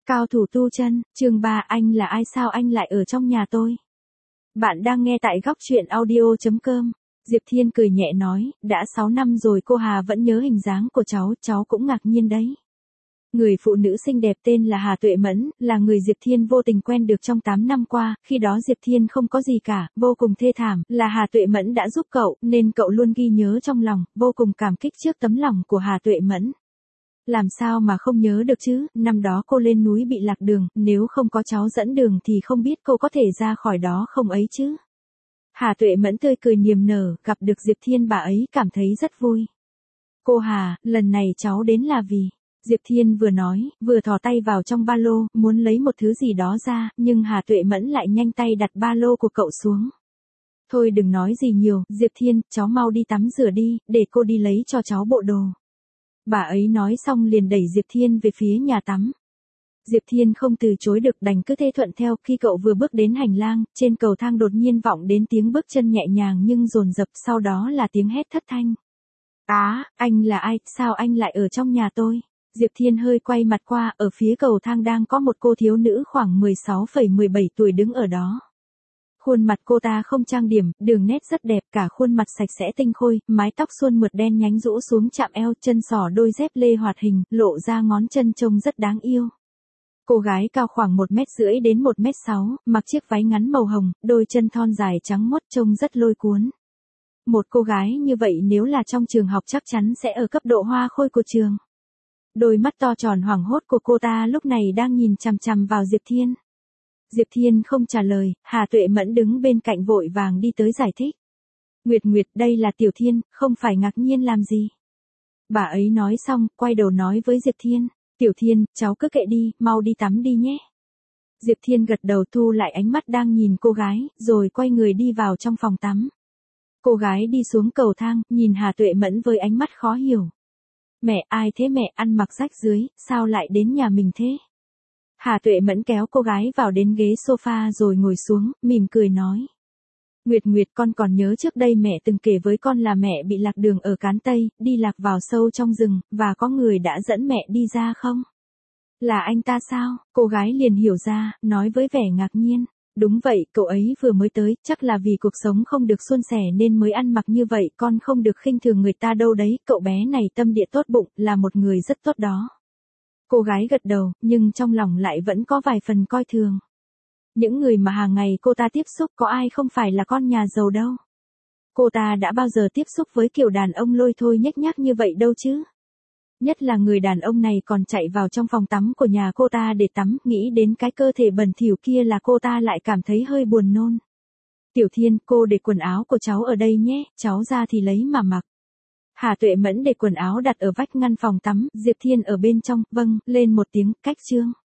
Cao thủ tu chân, chương 3 anh là ai sao anh lại ở trong nhà tôi? Bạn đang nghe tại góc truyện audio.com. Diệp Thiên cười nhẹ nói, đã 6 năm rồi cô Hà vẫn nhớ hình dáng của cháu cũng ngạc nhiên đấy. Người phụ nữ xinh đẹp tên là Hà Tuệ Mẫn, là người Diệp Thiên vô tình quen được trong 8 năm qua, khi đó Diệp Thiên không có gì cả, vô cùng thê thảm, là Hà Tuệ Mẫn đã giúp cậu, nên cậu luôn ghi nhớ trong lòng, vô cùng cảm kích trước tấm lòng của Hà Tuệ Mẫn. Làm sao mà không nhớ được chứ, năm đó cô lên núi bị lạc đường, nếu không có cháu dẫn đường thì không biết cô có thể ra khỏi đó không ấy chứ. Hà Tuệ Mẫn tươi cười niềm nở, gặp được Diệp Thiên bà ấy cảm thấy rất vui. Cô Hà, lần này cháu đến là vì... Diệp Thiên vừa nói, vừa thò tay vào trong ba lô, muốn lấy một thứ gì đó ra, nhưng Hà Tuệ Mẫn lại nhanh tay đặt ba lô của cậu xuống. Thôi đừng nói gì nhiều, Diệp Thiên, cháu mau đi tắm rửa đi, để cô đi lấy cho cháu bộ đồ. Bà ấy nói xong liền đẩy Diệp Thiên về phía nhà tắm. Diệp Thiên không từ chối được đành cứ thế thuận theo, khi cậu vừa bước đến hành lang, trên cầu thang đột nhiên vọng đến tiếng bước chân nhẹ nhàng nhưng dồn dập, sau đó là tiếng hét thất thanh. Anh là ai, sao anh lại ở trong nhà tôi? Diệp Thiên hơi quay mặt qua, ở phía cầu thang đang có một cô thiếu nữ khoảng 16,17 tuổi đứng ở đó. Khuôn mặt cô ta không trang điểm, đường nét rất đẹp, cả khuôn mặt sạch sẽ tinh khôi, mái tóc suôn mượt đen nhánh rũ xuống chạm eo, chân sỏ đôi dép lê hoạt hình, lộ ra ngón chân trông rất đáng yêu. Cô gái cao khoảng 1,5 m đến 1,6 m, mặc chiếc váy ngắn màu hồng, đôi chân thon dài trắng muốt trông rất lôi cuốn. Một cô gái như vậy nếu là trong trường học chắc chắn sẽ ở cấp độ hoa khôi của trường. Đôi mắt to tròn hoảng hốt của cô ta lúc này đang nhìn chằm chằm vào Diệp Thiên. Diệp Thiên không trả lời, Hà Tuệ Mẫn đứng bên cạnh vội vàng đi tới giải thích. Nguyệt, đây là Tiểu Thiên, không phải ngạc nhiên làm gì. Bà ấy nói xong, quay đầu nói với Diệp Thiên. Tiểu Thiên, cháu cứ kệ đi, mau đi tắm đi nhé. Diệp Thiên gật đầu thu lại ánh mắt đang nhìn cô gái, rồi quay người đi vào trong phòng tắm. Cô gái đi xuống cầu thang, nhìn Hà Tuệ Mẫn với ánh mắt khó hiểu. Mẹ, ai thế mẹ, ăn mặc rách dưới, sao lại đến nhà mình thế? Hà Tuệ Mẫn kéo cô gái vào đến ghế sofa rồi ngồi xuống, mỉm cười nói. Nguyệt, con còn nhớ trước đây mẹ từng kể với con là mẹ bị lạc đường ở Cán Tây, đi lạc vào sâu trong rừng, và có người đã dẫn mẹ đi ra không? Là anh ta sao? Cô gái liền hiểu ra, nói với vẻ ngạc nhiên. Đúng vậy, cậu ấy vừa mới tới, chắc là vì cuộc sống không được suôn sẻ nên mới ăn mặc như vậy, con không được khinh thường người ta đâu đấy, cậu bé này tâm địa tốt bụng, là một người rất tốt đó. Cô gái gật đầu, nhưng trong lòng lại vẫn có vài phần coi thường. Những người mà hàng ngày cô ta tiếp xúc có ai không phải là con nhà giàu đâu. Cô ta đã bao giờ tiếp xúc với kiểu đàn ông lôi thôi nhếch nhác như vậy đâu chứ. Nhất là người đàn ông này còn chạy vào trong phòng tắm của nhà cô ta để tắm, nghĩ đến cái cơ thể bẩn thỉu kia là cô ta lại cảm thấy hơi buồn nôn. Tiểu Thiên, cô để quần áo của cháu ở đây nhé, cháu ra thì lấy mà mặc. Hà Tuệ Mẫn để quần áo đặt ở vách ngăn phòng tắm, Diệp Thiên ở bên trong, vâng, lên một tiếng, cách chương.